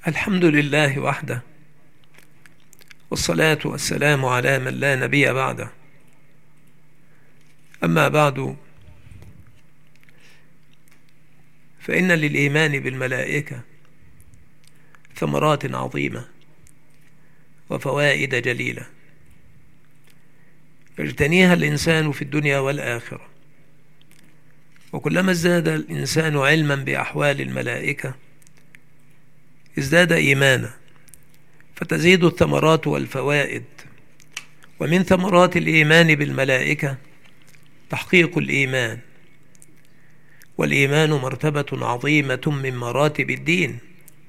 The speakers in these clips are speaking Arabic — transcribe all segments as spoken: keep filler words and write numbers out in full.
الحمد لله وحده، والصلاة والسلام على من لا نبي بعده. أما بعد، فإن للإيمان بالملائكة ثمرات عظيمة وفوائد جليلة يجتنيها الإنسان في الدنيا والآخرة. وكلما ازداد الإنسان علما بأحوال الملائكة ازداد إيمانا، فتزيد الثمرات والفوائد. ومن ثمرات الإيمان بالملائكة تحقيق الإيمان، والإيمان مرتبة عظيمة من مراتب الدين.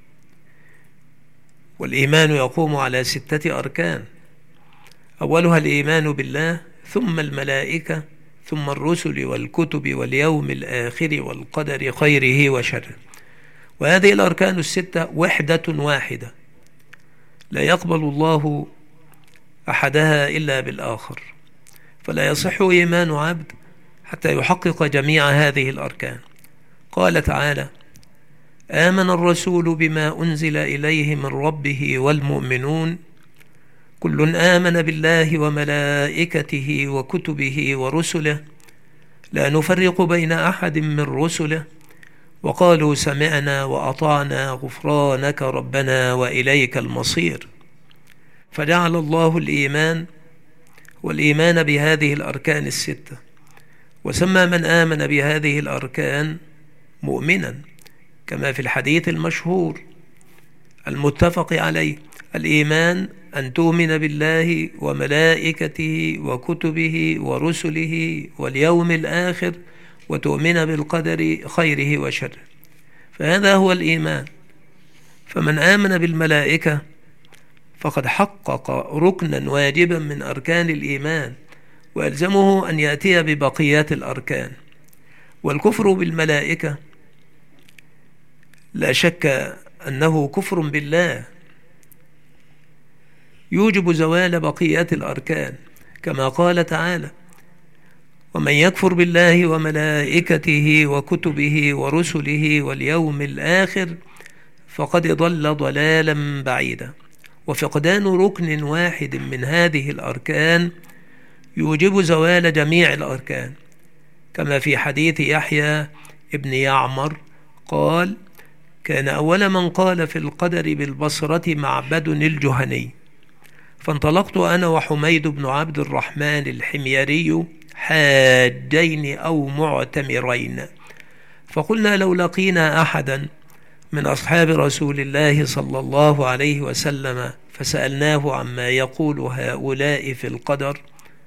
والإيمان يقوم على ستة أركان: أولها الإيمان بالله، ثم الملائكة، ثم الرسل والكتب واليوم الآخر والقدر خيره وشره. وهذه الأركان الستة وحدة واحدة، لا يقبل الله أحدها إلا بالآخر، فلا يصح إيمان عبد حتى يحقق جميع هذه الأركان. قال تعالى: آمن الرسول بما أنزل إليه من ربه والمؤمنون كل آمن بالله وملائكته وكتبه ورسله لا نفرق بين أحد من رسله وقالوا سمعنا وأطعنا غفرانك ربنا وإليك المصير. فجعل الله الإيمان والإيمان بهذه الأركان الستة، وسمى من آمن بهذه الأركان مؤمنا، كما في الحديث المشهور المتفق عليه: الإيمان أن تؤمن بالله وملائكته وكتبه ورسله واليوم الآخر وتؤمن بالقدر خيره وشره. فهذا هو الإيمان. فمن آمن بالملائكة فقد حقق ركنا واجبا من أركان الإيمان، وألزمه أن يأتي ببقيات الأركان. والكفر بالملائكة لا شك أنه كفر بالله يوجب زوال بقيات الأركان، كما قال تعالى: ومن يكفر بالله وملائكته وكتبه ورسله واليوم الآخر فقد ضل ضلالا بعيدا. وفقدان ركن واحد من هذه الأركان يوجب زوال جميع الأركان، كما في حديث يحيى ابن يعمر قال: كان أول من قال في القدر بالبصرة معبد الجهني، فانطلقت أنا وحميد بن عبد الرحمن الحميري حاجين أو معتمرين، فقلنا لو لقينا أحدا من أصحاب رسول الله صلى الله عليه وسلم فسألناه عما يقول هؤلاء في القدر،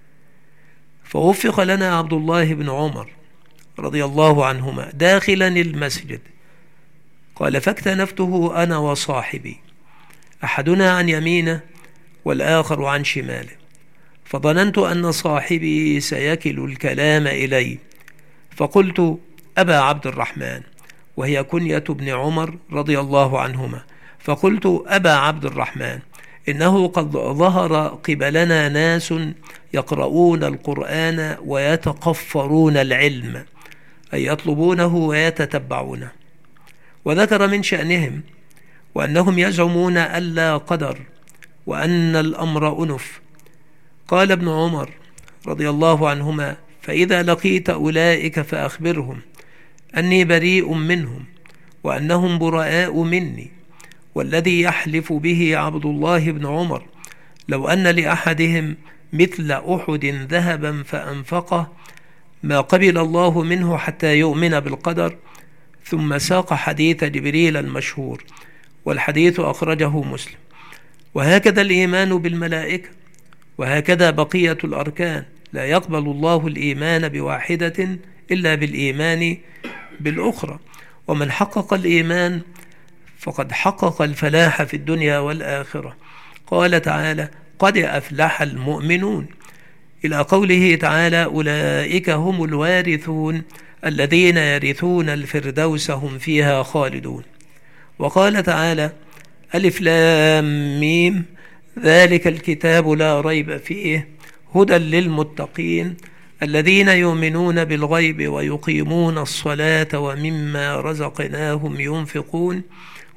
فوفق لنا عبد الله بن عمر رضي الله عنهما داخلا المسجد. قال: فاكتنفته أنا وصاحبي، أحدنا عن يمينه والآخر عن شماله، فظننت أن صاحبي سيكل الكلام إلي، فقلت: أبا عبد الرحمن، وهي كنية ابن عمر رضي الله عنهما، فقلت: أبا عبد الرحمن، إنه قد ظهر قبلنا ناس يقرؤون القرآن ويتقفرون العلم، أي يطلبونه ويتتبعونه. وذكر من شأنهم وأنهم يزعمون ألا قدر وأن الأمر أنف. قال ابن عمر رضي الله عنهما: فإذا لقيت أولئك فأخبرهم أني بريء منهم وأنهم براء مني، والذي يحلف به عبد الله بن عمر لو أن لأحدهم مثل أحد ذهبا فأنفقه ما قبل الله منه حتى يؤمن بالقدر. ثم ساق حديث جبريل المشهور، والحديث أخرجه مسلم. وهكذا الإيمان بالملائكة، وهكذا بقية الأركان. لا يقبل الله الإيمان بواحدة إلا بالإيمان بالأخرى. ومن حقق الإيمان فقد حقق الفلاح في الدنيا والآخرة. قال تعالى: قد أفلح المؤمنون، إلى قوله تعالى: أولئك هم الوارثون الذين يرثون الفردوس هم فيها خالدون. وقال تعالى: ألف لام ميم، ذلك الكتاب لا ريب فيه هدى للمتقين الذين يؤمنون بالغيب ويقيمون الصلاة ومما رزقناهم ينفقون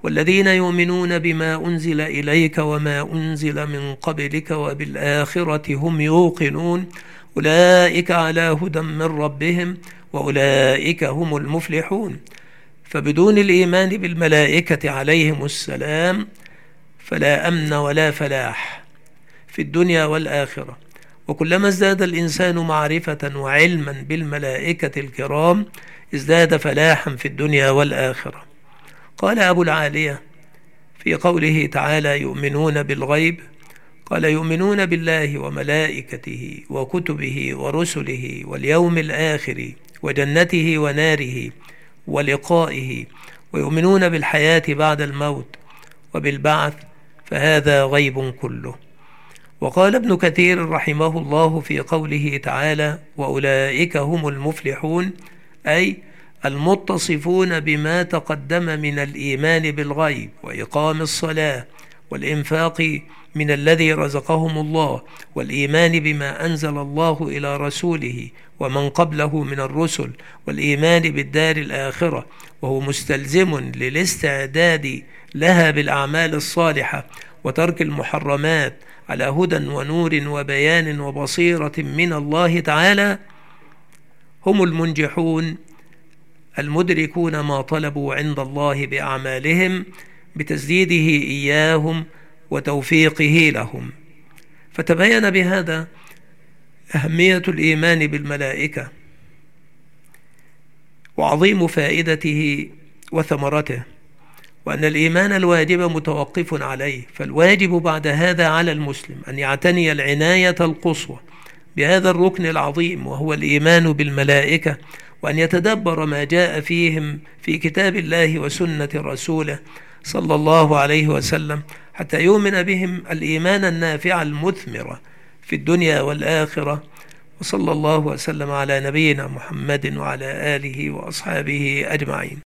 والذين يؤمنون بما أنزل إليك وما أنزل من قبلك وبالآخرة هم يوقنون أولئك على هدى من ربهم وأولئك هم المفلحون. فبدون الإيمان بالملائكة عليهم السلام فلا أمن ولا فلاح في الدنيا والآخرة. وكلما ازداد الإنسان معرفة وعلما بالملائكة الكرام ازداد فلاحا في الدنيا والآخرة. قال أبو العالية في قوله تعالى يؤمنون بالغيب، قال يؤمنون بالله وملائكته وكتبه ورسله واليوم الآخر وجنته وناره ولقائه، ويؤمنون بالحياة بعد الموت وبالبعث، فهذا غيب كله. وقال ابن كثير رحمه الله في قوله تعالى وأولئك هم المفلحون، أي المتصفون بما تقدم من الإيمان بالغيب وإقام الصلاة والإنفاق من الذي رزقهم الله والإيمان بما أنزل الله إلى رسوله ومن قبله من الرسل والإيمان بالدار الآخرة، وهو مستلزم للاستعداد لها بالأعمال الصالحة وترك المحرمات على هدى ونور وبيان وبصيرة من الله تعالى، هم المنجحون المدركون ما طلبوا عند الله بأعمالهم بتسديده إياهم وتوفيقه لهم. فتبين بهذا أهمية الإيمان بالملائكة وعظيم فائدته وثمرته، وأن الإيمان الواجب متوقف عليه. فالواجب بعد هذا على المسلم أن يعتني العناية القصوى بهذا الركن العظيم وهو الإيمان بالملائكة، وأن يتدبر ما جاء فيهم في كتاب الله وسنة رسوله صلى الله عليه وسلم حتى يؤمن بهم الإيمان النافع المثمر في الدنيا والآخرة. وصلى الله وسلم على نبينا محمد وعلى آله وأصحابه أجمعين.